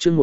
chương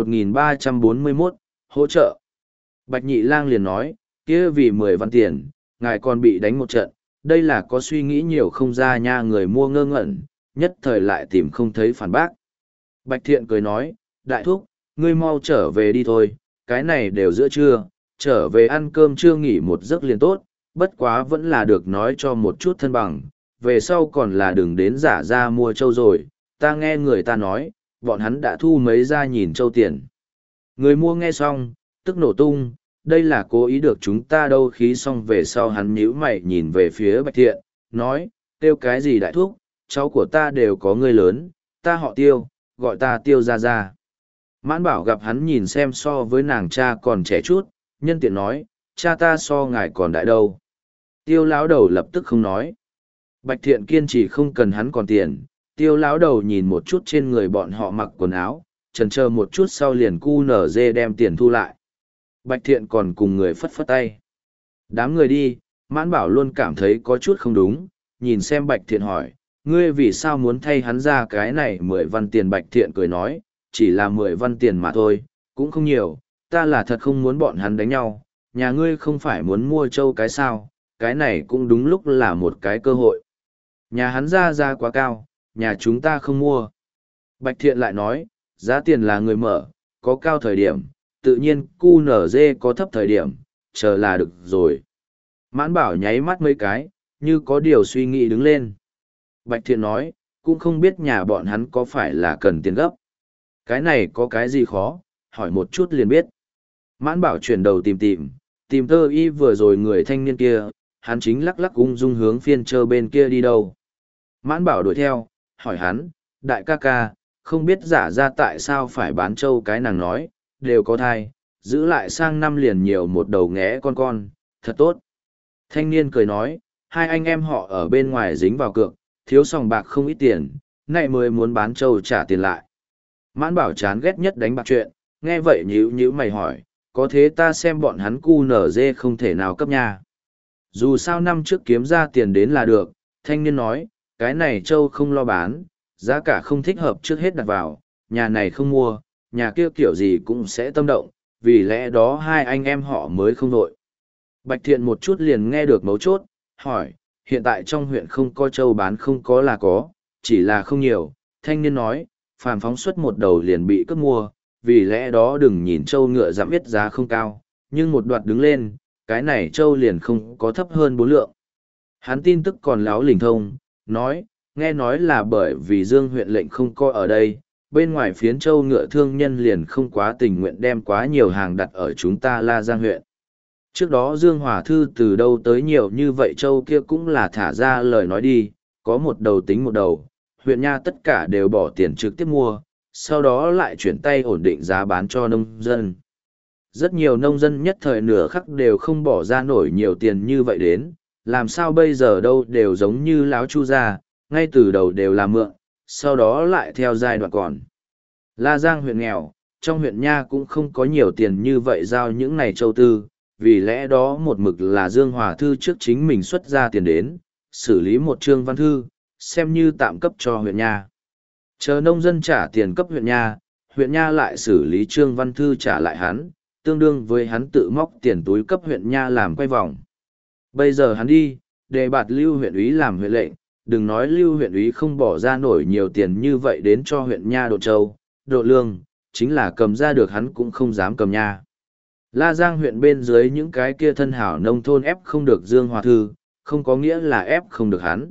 1341, hỗ trợ. Bạch Nhị Lang liền nói, kia vì 10 văn tiền, ngài còn bị đánh một trận, đây là có suy nghĩ nhiều không ra nha. Người mua ngơ ngẩn, nhất thời lại tìm không thấy phản bác. Bạch Thiện cười nói, đại thúc, ngươi mau trở về đi thôi, cái này đều giữa trưa, trở về ăn cơm trưa nghỉ một giấc liền tốt, bất quá vẫn là được nói cho một chút thân bằng, về sau còn là đừng đến giả ra mua trâu rồi, ta nghe người ta nói, bọn hắn đã thu mấy ra nhìn trâu tiền. Người mua nghe xong, tức nổ tung, đây là cố ý được chúng ta đâu. Khí xong về sau hắn nhíu mày nhìn về phía Bạch Thiện, nói, tiêu cái gì đại thúc, cháu của ta đều có người lớn, ta họ Tiêu, gọi ta Tiêu ra ra. Mãn Bảo gặp hắn nhìn xem so với nàng cha còn trẻ chút, nhân tiện nói, cha ta so ngài còn đại đâu. Tiêu lão đầu lập tức không nói. Bạch Thiện kiên trì không cần hắn còn tiền. Tiêu lão đầu nhìn một chút trên người bọn họ mặc quần áo, chần chờ một chút sau liền cu nở dê đem tiền thu lại. Bạch Thiện còn cùng người phất phất tay. Đám người đi, Mãn Bảo luôn cảm thấy có chút không đúng, nhìn xem Bạch Thiện hỏi, ngươi vì sao muốn thay hắn ra cái này 10 văn tiền? Bạch Thiện cười nói, chỉ là 10 văn tiền mà thôi, cũng không nhiều, ta là thật không muốn bọn hắn đánh nhau, nhà ngươi không phải muốn mua trâu cái sao, cái này cũng đúng lúc là một cái cơ hội. Nhà hắn ra quá cao, nhà chúng ta không mua. Bạch Thiện lại nói, giá tiền là người mở, có cao thời điểm, tự nhiên QNZ có thấp thời điểm, chờ là được rồi. Mãn Bảo nháy mắt mấy cái, như có điều suy nghĩ đứng lên. Bạch Thiện nói, cũng không biết nhà bọn hắn có phải là cần tiền gấp. Cái này có cái gì khó, hỏi một chút liền biết. Mãn Bảo chuyển đầu tìm thơ y vừa rồi người thanh niên kia, hắn chính lắc lắc ung dung hướng phiên chơ bên kia đi đâu. Mãn Bảo đuổi theo, hỏi hắn, đại ca ca, không biết giả ra tại sao phải bán trâu? Cái nàng nói, đều có thai, giữ lại sang năm liền nhiều một đầu nghé con, thật tốt. Thanh niên cười nói, hai anh em họ ở bên ngoài dính vào cược, thiếu sòng bạc không ít tiền, này mới muốn bán trâu trả tiền lại. Mãn Bảo chán ghét nhất đánh bạc chuyện, nghe vậy nhíu mày hỏi, có thế ta xem bọn hắn cu nở dê không thể nào cấp nha. Dù sao năm trước kiếm ra tiền đến là được, thanh niên nói, cái này trâu không lo bán, giá cả không thích hợp trước hết đặt vào, nhà này không mua, nhà kia kiểu gì cũng sẽ tâm động, vì lẽ đó hai anh em họ mới không đội. Bạch Thiện một chút liền nghe được mấu chốt, hỏi, hiện tại trong huyện không có trâu bán? Không có là có, chỉ là không nhiều. Thanh niên nói, phàm phóng xuất một đầu liền bị cướp mua, vì lẽ đó đừng nhìn trâu ngựa giảm biết giá không cao, nhưng một đoạt đứng lên, cái này trâu liền không có thấp hơn 4 lượng. Hắn tin tức còn láo lỉnh thông, nói, nghe nói là bởi vì Dương huyện lệnh không coi ở đây, bên ngoài phiến trâu ngựa thương nhân liền không quá tình nguyện đem quá nhiều hàng đặt ở chúng ta La Giang huyện. Trước đó Dương Hòa Thư từ đâu tới nhiều như vậy trâu kia cũng là thả ra lời nói đi, có một đầu tính một đầu, huyện nha tất cả đều bỏ tiền trực tiếp mua, sau đó lại chuyển tay ổn định giá bán cho nông dân. Rất nhiều nông dân nhất thời nửa khắc đều không bỏ ra nổi nhiều tiền như vậy đến, làm sao bây giờ đâu đều giống như láo chu gia, ngay từ đầu đều là mượn, sau đó lại theo giai đoạn còn. La Giang huyện nghèo, trong huyện nha cũng không có nhiều tiền như vậy giao những này châu tư, vì lẽ đó một mực là Dương Hòa Thư trước chính mình xuất ra tiền đến, xử lý một chương văn thư, xem như tạm cấp cho huyện nha. Chờ nông dân trả tiền cấp huyện nha lại xử lý trương văn thư trả lại hắn, tương đương với hắn tự móc tiền túi cấp huyện nha làm quay vòng. Bây giờ hắn đi, đề bạt Lưu huyện úy làm huyện lệnh, đừng nói Lưu huyện úy không bỏ ra nổi nhiều tiền như vậy đến cho huyện nha độ châu, độ lương, chính là cầm ra được hắn cũng không dám cầm nha. La Giang huyện bên dưới những cái kia thân hảo nông thôn ép không được Dương Hòa Thư, không có nghĩa là ép không được hắn.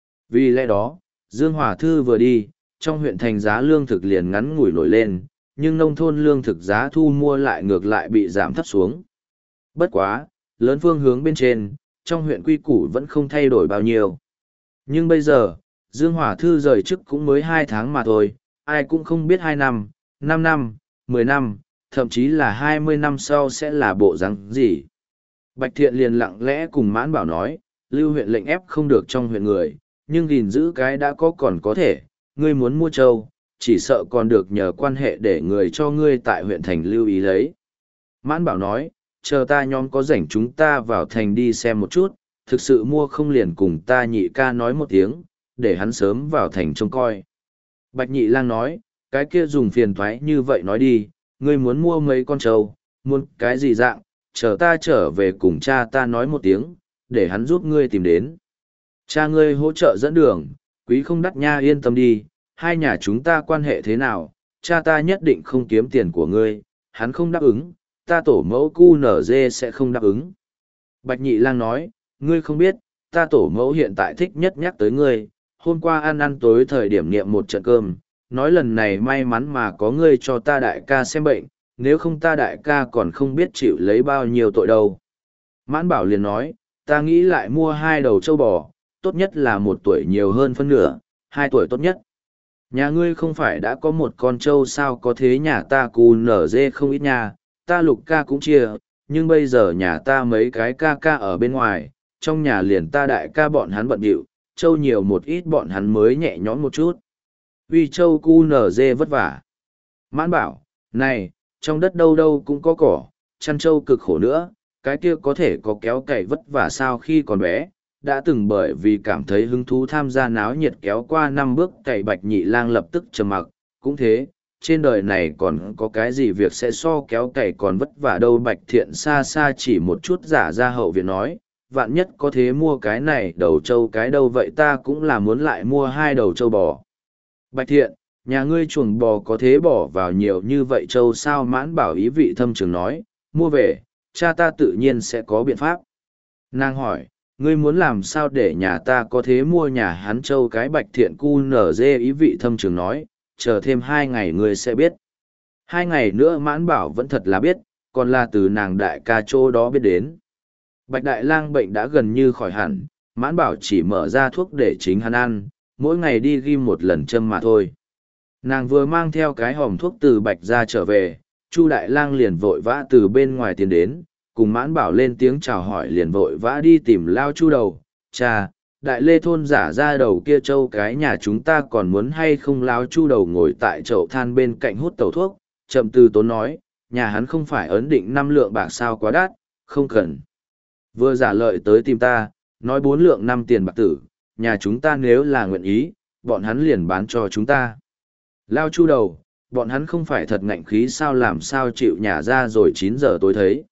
Vì lẽ đó, Dương Hòa Thư vừa đi, trong huyện thành giá lương thực liền ngắn ngủi nổi lên, nhưng nông thôn lương thực giá thu mua lại ngược lại bị giảm thấp xuống. Bất quá, lớn phương hướng bên trên, trong huyện quy củ vẫn không thay đổi bao nhiêu. Nhưng bây giờ, Dương Hòa Thư rời chức cũng mới 2 tháng mà thôi, ai cũng không biết 2 năm, 5 năm, 10 năm, thậm chí là 20 năm sau sẽ là bộ dáng gì. Bạch Thiện liền lặng lẽ cùng Mãn Bảo nói, Lưu huyện lệnh ép không được trong huyện người, nhưng gìn giữ cái đã có còn có thể, ngươi muốn mua trâu, chỉ sợ còn được nhờ quan hệ để người cho ngươi tại huyện thành lưu ý lấy. Mãn Bảo nói, chờ ta nhóm có rảnh chúng ta vào thành đi xem một chút, thực sự mua không liền cùng ta nhị ca nói một tiếng, để hắn sớm vào thành trông coi. Bạch Nhị Lang nói, cái kia dùng phiền thoái như vậy nói đi, ngươi muốn mua mấy con trâu, muốn cái gì dạng, chờ ta trở về cùng cha ta nói một tiếng, để hắn giúp ngươi tìm đến. Cha ngươi hỗ trợ dẫn đường, quý không đắt nha, yên tâm đi, hai nhà chúng ta quan hệ thế nào, cha ta nhất định không kiếm tiền của ngươi, hắn không đáp ứng, ta tổ mẫu cu nở dê sẽ không đáp ứng. Bạch Nhị Lang nói, ngươi không biết, ta tổ mẫu hiện tại thích nhất nhắc tới ngươi, hôm qua ăn tối thời điểm niệm một trận cơm, nói lần này may mắn mà có ngươi cho ta đại ca xem bệnh, nếu không ta đại ca còn không biết chịu lấy bao nhiêu tội đâu. Mãn Bảo liền nói, ta nghĩ lại mua 2 đầu trâu bò, tốt nhất là 1 tuổi nhiều hơn phân nửa, 2 tuổi tốt nhất. Nhà ngươi không phải đã có 1 con trâu sao, có thế nhà ta cù nở dê không ít nhà, ta Lục ca cũng chia, nhưng bây giờ nhà ta mấy cái ca ca ở bên ngoài, trong nhà liền ta đại ca bọn hắn bận điệu, trâu nhiều một ít bọn hắn mới nhẹ nhõm một chút. Vì trâu cu nở dê vất vả. Mãn Bảo, này, trong đất đâu đâu cũng có cỏ, chăn trâu cực khổ nữa, cái kia có thể có kéo cày vất vả sao, khi còn bé, đã từng bởi vì cảm thấy hứng thú tham gia náo nhiệt kéo qua 5 bước cày. Bạch Nhị Lang lập tức trầm mặc, cũng thế, trên đời này còn có cái gì việc sẽ so kéo cày còn vất vả đâu. Bạch Thiện xa xa chỉ một chút giả ra hậu viện nói, vạn nhất có thế mua cái này đầu trâu cái đâu, vậy ta cũng là muốn lại mua 2 đầu trâu bò. Bạch Thiện, nhà ngươi chuồng bò có thế bỏ vào nhiều như vậy trâu sao? Mãn Bảo ý vị thâm trường nói, mua về, cha ta tự nhiên sẽ có biện pháp. Nàng hỏi, ngươi muốn làm sao để nhà ta có thế mua nhà hắn trâu cái? Bạch Thiện cu nở dê ý vị thâm trường nói, chờ thêm 2 ngày ngươi sẽ biết. 2 ngày nữa Mãn Bảo vẫn thật là biết, còn là từ nàng đại ca chỗ đó biết đến. Bạch Đại Lang bệnh đã gần như khỏi hẳn, Mãn Bảo chỉ mở ra thuốc để chính hắn ăn, mỗi ngày đi ghim 1 lần châm mà thôi. Nàng vừa mang theo cái hòm thuốc từ Bạch ra trở về, Chu Đại Lang liền vội vã từ bên ngoài tiến đến, cùng Mãn Bảo lên tiếng chào hỏi liền vội vã đi tìm Lao Chu đầu. Cha, Đại Lê thôn giả ra đầu kia trâu cái nhà chúng ta còn muốn hay không? Lao Chu đầu ngồi tại chậu than bên cạnh hút tẩu thuốc, chậm từ tốn nói, nhà hắn không phải ấn định 5 lượng bạc sao, quá đắt, không cần. Vừa giả lợi tới tìm ta, nói 4 lượng 5 tiền bạc tử, nhà chúng ta nếu là nguyện ý, bọn hắn liền bán cho chúng ta. Lao Chu đầu, bọn hắn không phải thật ngạnh khí sao, làm sao chịu nhả ra rồi 9 giờ tối thấy.